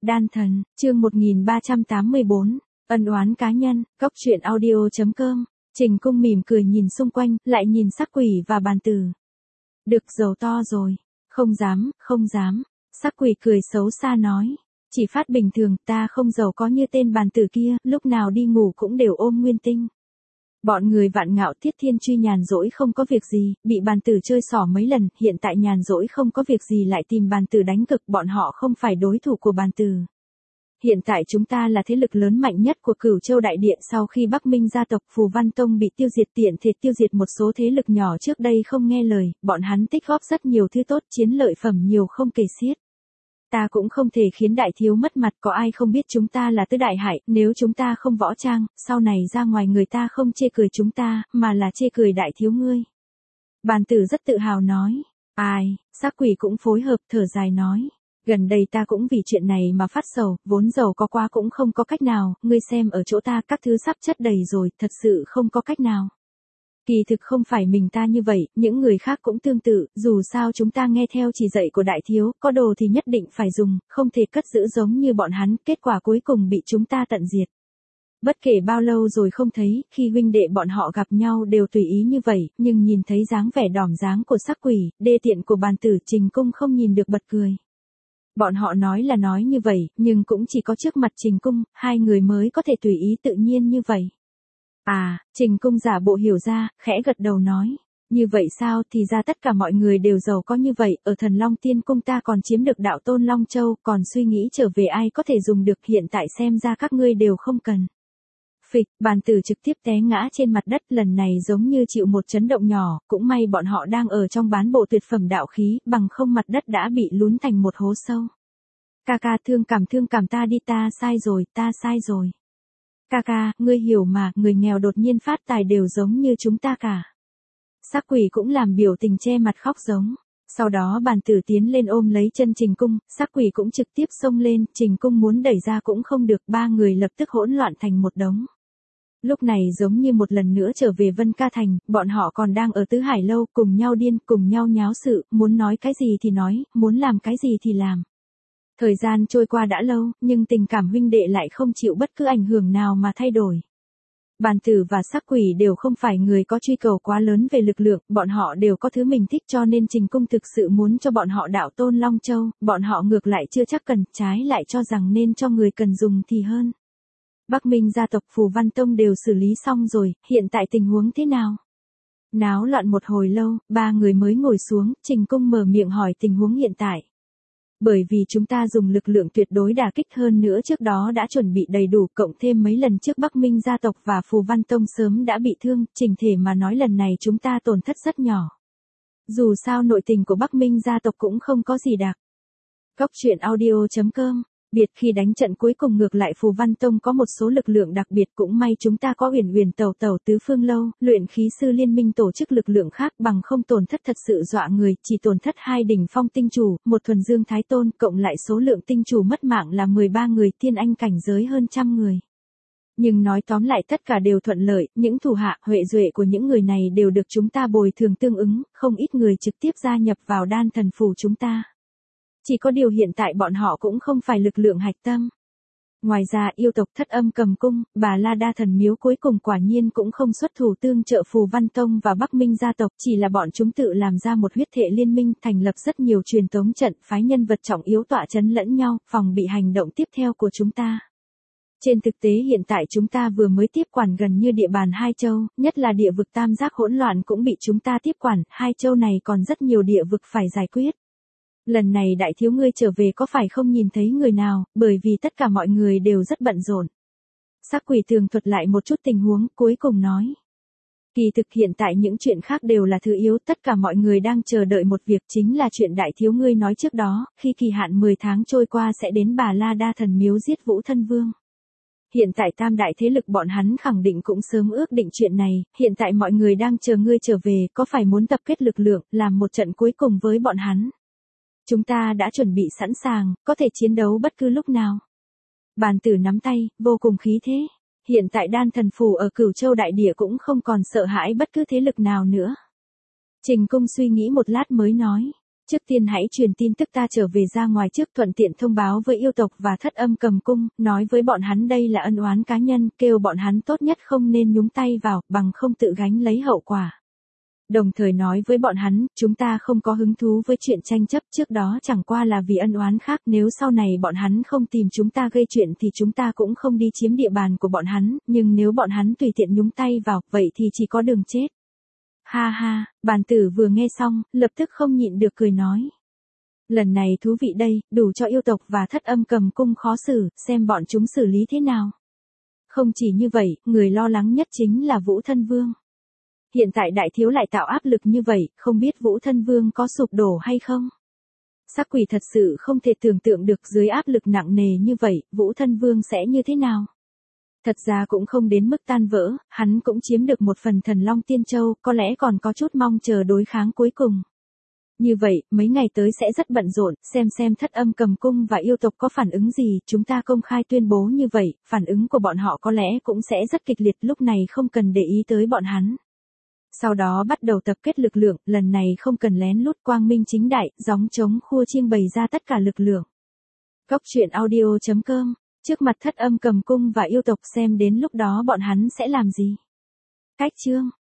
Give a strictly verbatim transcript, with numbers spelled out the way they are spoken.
Đan thần, chương một nghìn ba trăm tám mươi bốn, ân oán cá nhân, cốc truyện audio chấm com. Trình Cung mỉm cười nhìn xung quanh, lại nhìn Sắc Quỷ và Bàn Tử. Được giàu to rồi. Không dám, không dám. Sắc Quỷ cười xấu xa nói. Chỉ phát bình thường, ta không giàu có như tên Bàn Tử kia, lúc nào đi ngủ cũng đều ôm nguyên tinh. Bọn người Vạn Ngạo Tiết Thiên Truy nhàn rỗi không có việc gì, bị Bàn Tử chơi xỏ mấy lần, hiện tại nhàn rỗi không có việc gì lại tìm Bàn Tử đánh cực, bọn họ không phải đối thủ của Bàn Tử. Hiện tại chúng ta là thế lực lớn mạnh nhất của Cửu Châu Đại Địa, sau khi Bắc Minh gia tộc Phù Văn Tông bị tiêu diệt tiện thể tiêu diệt một số thế lực nhỏ trước đây không nghe lời, bọn hắn tích góp rất nhiều thứ tốt, chiến lợi phẩm nhiều không kể xiết. Ta cũng không thể khiến đại thiếu mất mặt, có ai không biết chúng ta là tứ đại hại, nếu chúng ta không võ trang, sau này ra ngoài người ta không chê cười chúng ta, mà là chê cười đại thiếu ngươi. Bàn Tử rất tự hào nói. Ai, Sắc Quỷ cũng phối hợp thở dài nói. Gần đây ta cũng vì chuyện này mà phát sầu, vốn giàu có quá cũng không có cách nào, ngươi xem ở chỗ ta các thứ sắp chất đầy rồi, thật sự không có cách nào. Kỳ thực không phải mình ta như vậy, những người khác cũng tương tự, dù sao chúng ta nghe theo chỉ dạy của đại thiếu, có đồ thì nhất định phải dùng, không thể cất giữ giống như bọn hắn, kết quả cuối cùng bị chúng ta tận diệt. Bất kể bao lâu rồi không thấy, khi huynh đệ bọn họ gặp nhau đều tùy ý như vậy, nhưng nhìn thấy dáng vẻ đỏm dáng của Sắc Quỷ, đê tiện của Bàn Tử, Trình Cung không nhìn được bật cười. Bọn họ nói là nói như vậy, nhưng cũng chỉ có trước mặt Trình Cung, hai người mới có thể tùy ý tự nhiên như vậy. À, Trình Cung giả bộ hiểu ra, khẽ gật đầu nói. Như vậy sao, thì ra tất cả mọi người đều giàu có như vậy, ở Thần Long Tiên Cung ta còn chiếm được đạo tôn Long Châu, còn suy nghĩ trở về ai có thể dùng được, hiện tại xem ra các ngươi đều không cần. Phịch, Bàn Tử trực tiếp té ngã trên mặt đất, lần này giống như chịu một chấn động nhỏ, cũng may bọn họ đang ở trong bán bộ tuyệt phẩm đạo khí, bằng không mặt đất đã bị lún thành một hố sâu. Ca ca thương cảm thương cảm ta đi, ta sai rồi, ta sai rồi. Ca ca, ngươi hiểu mà, người nghèo đột nhiên phát tài đều giống như chúng ta cả. Sắc Quỷ cũng làm biểu tình che mặt khóc giống. Sau đó Bàn Tử tiến lên ôm lấy chân Trình Cung, Sắc Quỷ cũng trực tiếp xông lên, Trình Cung muốn đẩy ra cũng không được, ba người lập tức hỗn loạn thành một đống. Lúc này giống như một lần nữa trở về Vân Ca Thành, bọn họ còn đang ở Tứ Hải Lâu, cùng nhau điên, cùng nhau nháo sự, muốn nói cái gì thì nói, muốn làm cái gì thì làm. Thời gian trôi qua đã lâu, nhưng tình cảm huynh đệ lại không chịu bất cứ ảnh hưởng nào mà thay đổi. Bàn Tử và Sắc Quỷ đều không phải người có truy cầu quá lớn về lực lượng, bọn họ đều có thứ mình thích, cho nên Trình Cung thực sự muốn cho bọn họ đạo tôn Long Châu, bọn họ ngược lại chưa chắc cần, trái lại cho rằng nên cho người cần dùng thì hơn. Bắc Minh gia tộc Phù Văn Tông đều xử lý xong rồi, hiện tại tình huống thế nào? Náo loạn một hồi lâu, ba người mới ngồi xuống, Trình Cung mở miệng hỏi tình huống hiện tại. Bởi vì chúng ta dùng lực lượng tuyệt đối đả kích, hơn nữa trước đó đã chuẩn bị đầy đủ, cộng thêm mấy lần trước Bắc Minh gia tộc và Phù Văn Tông sớm đã bị thương, trình thể mà nói lần này chúng ta tổn thất rất nhỏ. Dù sao nội tình của Bắc Minh gia tộc cũng không có gì đặc. Cốc truyện audio chấm com. Biệt khi đánh trận cuối cùng ngược lại Phù Văn Tông có một số lực lượng đặc biệt, cũng may chúng ta có Uyển Uyển Tẩu Tẩu Tứ Phương Lâu, luyện khí sư liên minh tổ chức lực lượng khác, bằng không tổn thất thật sự dọa người, chỉ tổn thất hai đỉnh phong tinh chủ, một thuần dương thái tôn, cộng lại số lượng tinh chủ mất mạng là mười ba người, tiên anh cảnh giới hơn trăm người. Nhưng nói tóm lại tất cả đều thuận lợi, những thủ hạ, huệ duệ của những người này đều được chúng ta bồi thường tương ứng, không ít người trực tiếp gia nhập vào đan thần phủ chúng ta. Chỉ có điều hiện tại bọn họ cũng không phải lực lượng hạch tâm. Ngoài ra yêu tộc Thất Âm Cầm Cung, Bà La Đa Thần Miếu cuối cùng quả nhiên cũng không xuất thủ tương trợ Phù Văn Tông và Bắc Minh gia tộc, chỉ là bọn chúng tự làm ra một huyết thể liên minh, thành lập rất nhiều truyền tống trận, phái nhân vật trọng yếu tọa chấn lẫn nhau, phòng bị hành động tiếp theo của chúng ta. Trên thực tế hiện tại chúng ta vừa mới tiếp quản gần như địa bàn hai châu, nhất là địa vực tam giác hỗn loạn cũng bị chúng ta tiếp quản, hai châu này còn rất nhiều địa vực phải giải quyết. Lần này đại thiếu ngươi trở về có phải không nhìn thấy người nào, bởi vì tất cả mọi người đều rất bận rộn. Sắc Quỷ tường thuật lại một chút tình huống, cuối cùng nói. Kỳ thực hiện tại những chuyện khác đều là thứ yếu, tất cả mọi người đang chờ đợi một việc, chính là chuyện đại thiếu ngươi nói trước đó, khi kỳ hạn mười tháng trôi qua sẽ đến Bà La Đa Thần Miếu giết Vũ Thân Vương. Hiện tại tam đại thế lực bọn hắn khẳng định cũng sớm ước định chuyện này, hiện tại mọi người đang chờ ngươi trở về, có phải muốn tập kết lực lượng, làm một trận cuối cùng với bọn hắn. Chúng ta đã chuẩn bị sẵn sàng, có thể chiến đấu bất cứ lúc nào. Bàn Tử nắm tay, vô cùng khí thế. Hiện tại đan thần phủ ở Cửu Châu Đại Địa cũng không còn sợ hãi bất cứ thế lực nào nữa. Trình Cung suy nghĩ một lát mới nói. Trước tiên hãy truyền tin tức ta trở về ra ngoài trước, thuận tiện thông báo với yêu tộc và Thất Âm Cầm Cung, nói với bọn hắn đây là ân oán cá nhân, kêu bọn hắn tốt nhất không nên nhúng tay vào, bằng không tự gánh lấy hậu quả. Đồng thời nói với bọn hắn, chúng ta không có hứng thú với chuyện tranh chấp trước đó chẳng qua là vì ân oán khác, nếu sau này bọn hắn không tìm chúng ta gây chuyện thì chúng ta cũng không đi chiếm địa bàn của bọn hắn, nhưng nếu bọn hắn tùy tiện nhúng tay vào, vậy thì chỉ có đường chết. Ha ha, bàn tử vừa nghe xong, lập tức không nhịn được cười nói. Lần này thú vị đây, đủ cho yêu tộc và Thất Âm Cầm Cung khó xử, xem bọn chúng xử lý thế nào. Không chỉ như vậy, người lo lắng nhất chính là Vũ Thân Vương. Hiện tại đại thiếu lại tạo áp lực như vậy, không biết Vũ Thân Vương có sụp đổ hay không? Sắc Quỷ thật sự không thể tưởng tượng được dưới áp lực nặng nề như vậy, Vũ Thân Vương sẽ như thế nào? Thật ra cũng không đến mức tan vỡ, hắn cũng chiếm được một phần Thần Long Tiên Châu, có lẽ còn có chút mong chờ đối kháng cuối cùng. Như vậy, mấy ngày tới sẽ rất bận rộn, xem xem Thất Âm Cầm Cung và yêu tộc có phản ứng gì, chúng ta công khai tuyên bố như vậy, phản ứng của bọn họ có lẽ cũng sẽ rất kịch liệt, lúc này không cần để ý tới bọn hắn. Sau đó bắt đầu tập kết lực lượng, lần này không cần lén lút, quang minh chính đại, gióng trống khua chiêng bày ra tất cả lực lượng. Cốc truyện audio chấm com, trước mặt Thất Âm Cầm Cung và yêu tộc xem đến lúc đó bọn hắn sẽ làm gì. Cách chương